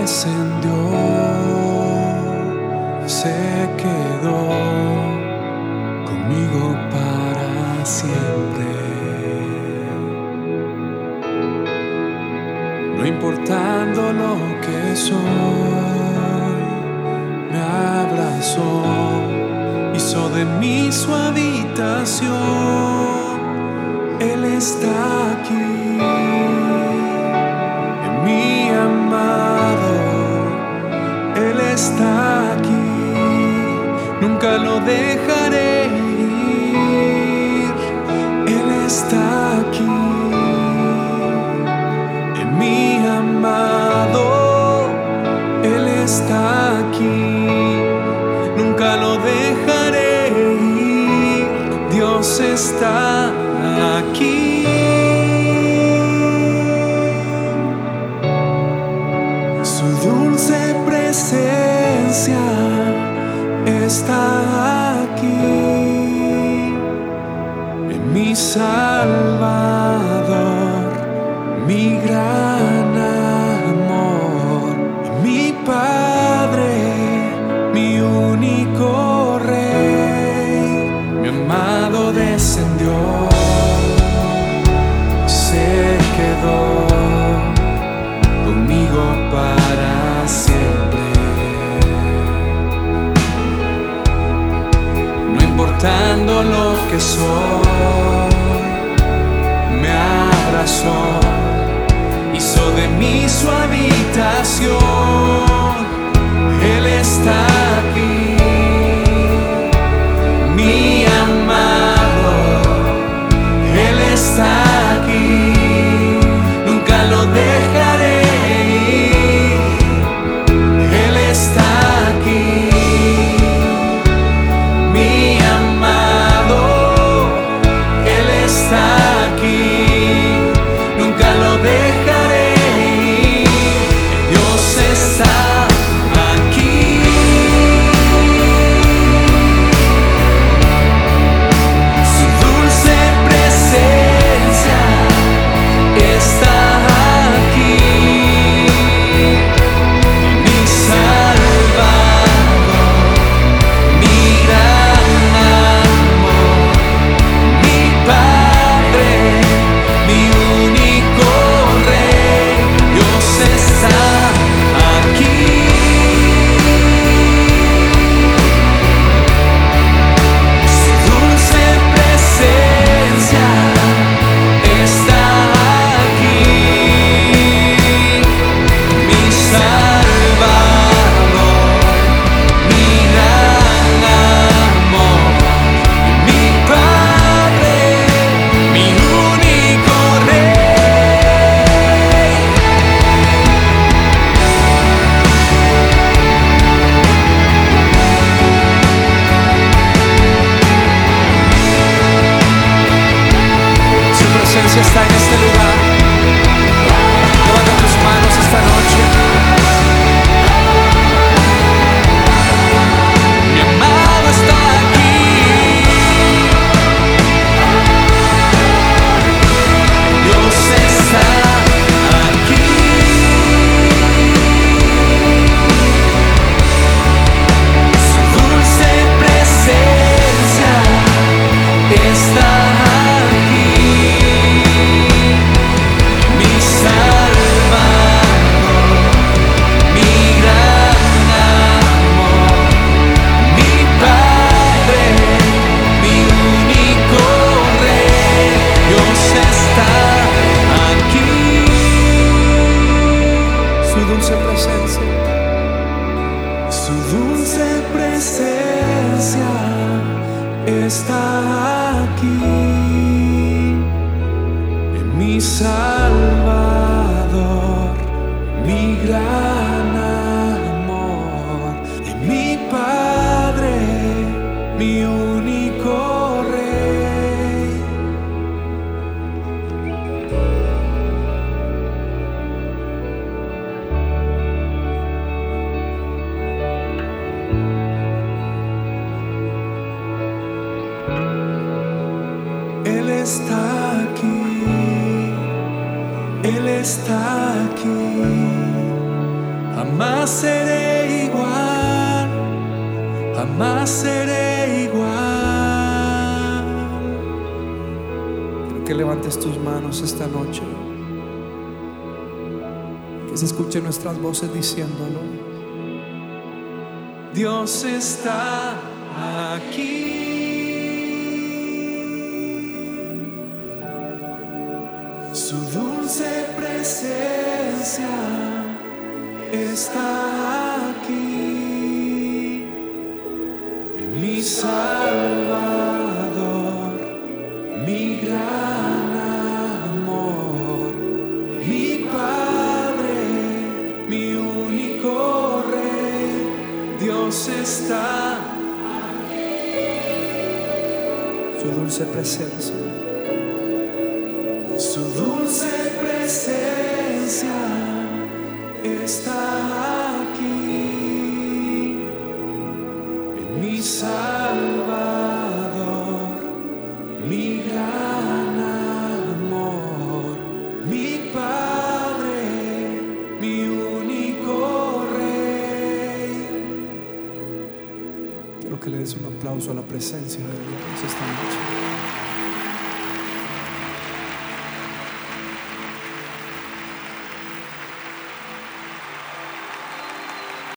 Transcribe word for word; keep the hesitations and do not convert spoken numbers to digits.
descendió, se quedó conmigo para siempre. No importando lo que soy, me abrazó, hizo de mí su habitación. Él está aquí, en mi amado. Él está aquí, nunca lo dejaré ir. Él está aquí, en mi amado. Él está aquí, nunca lo dejaré ir. Dios está aquí. Su dulce presencia está aquí, en mi Salvador, mi gran amor, mi Padre, mi único Rey. Mi amado descendió, se quedó conmigo para siempre. No importando lo que soy, me abrazó, hizo de mí su habitación. Él está aquí, mi amado. Él está aquí, nunca lo dejaré ir. Él está aquí, mi amado. Él está aquí, nunca lo dejaré ir. Dios está aquí. Su dulce presencia está aquí, mi Salvador, mi gran amor, mi Padre, mi único Rey. Dios está aquí. Su dulce presencia está aquí, mi Salvador, mi gran amor, mi Padre, mi único Rey. Su presencia está en este lugar. Levanta tus manos esta noche. Mi amado está aquí. Dios está aquí. Su dulce presencia está aquí, mi Salvador, mi gran amor, mi Padre, mi único Rey. Dios está aquí. Su dulce presencia, su dulce presencia está aquí, en mi Salvador, mi gran amor, en mi Padre, mi único Rey. Él está aquí, Él está aquí, Jamás seré igual, jamás seré igual. Quiero que levantes tus manos esta noche, que se escuchen nuestras voces diciéndolo. Dios está aquí. Su dulce presencia está aquí, en mi Salvador, mi gran amor, mi Padre, mi único Rey. Dios está aquí. Su dulce presencia, su dulce presencia está aquí, en mi Salvador, mi gran amor, mi Padre, mi único Rey. Quiero que le des un aplauso a la presencia de Dios esta noche.